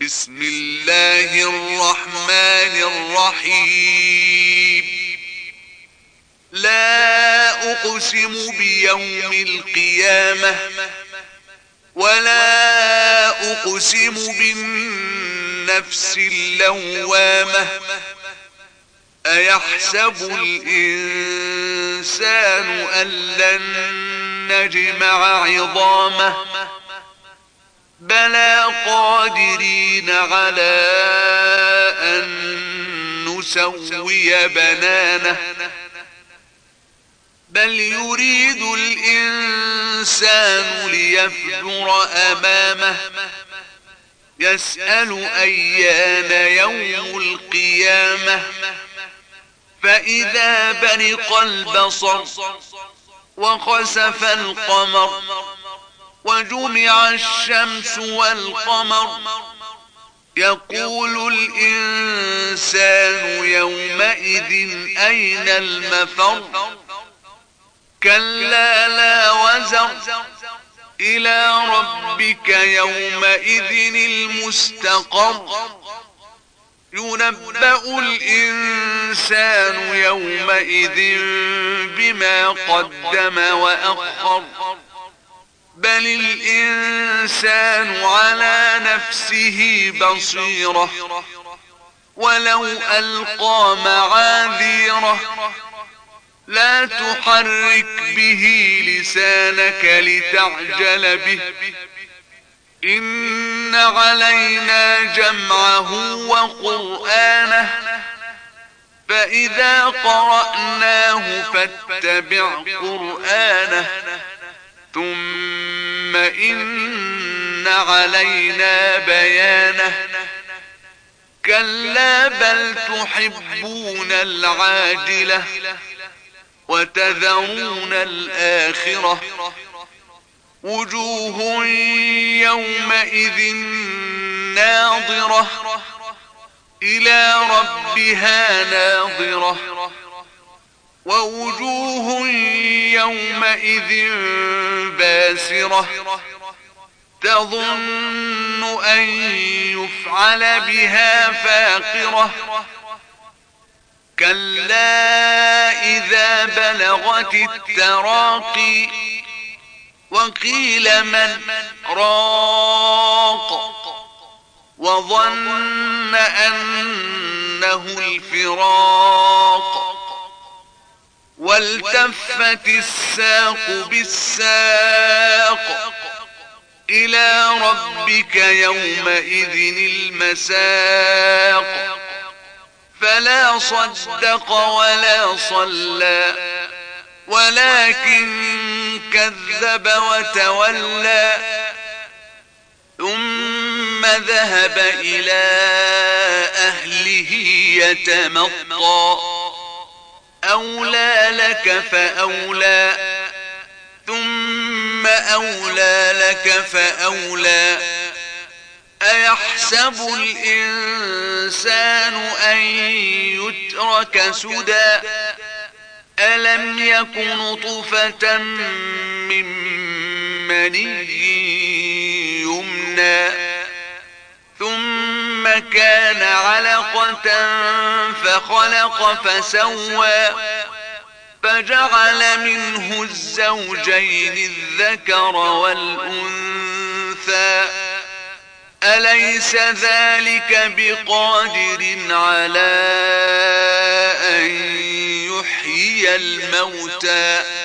بسم الله الرحمن الرحيم. لا أقسم بيوم القيامة ولا أقسم بالنفس اللوامة أيحسب الإنسان أن لن نجمع عظامه بلى قادرين على أن نسوي بنانه بل يريد الإنسان ليفجر أمامه يسأل أيان يوم القيامة فإذا برق البصر وخسف القمر وجمع الشمس والقمر يقول الإنسان يومئذ أين المفر كلا لا وزر إلى ربك يومئذ المستقر ينبأ الإنسان يومئذ بما قدم وأخر بل الإنسان على نفسه بصيرة ولو ألقى معاذيره لا تحرك به لسانك لتعجل به إن علينا جمعه وقرآنه فإذا قرأناه فاتبع قرآنه ثم إن علينا بيانه كلا بل تحبون العاجلة وتذرون الآخرة وجوه يومئذ ناظرة إلى ربها ناظرة ووجوه يومئذ باسرة تظن أن يفعل بها فاقرة كلا إذا بلغت التراقي وقيل من راق وظن أنه الفراق والتفت الساق بالساق إلى ربك يومئذ المساق فلا صدق ولا صلى ولكن كذب وتولى ثم ذهب إلى أهله يتمطى أولى لك فأولى ثم أولى لك فأولى أيحسب الإنسان أن يترك سدى ألم يك نطفة من مني يمنى ثم كان علقة فخلق فسوى فجعل منه الزوجين الذكر والأنثى أليس ذلك بقادر على أن يحيي الموتى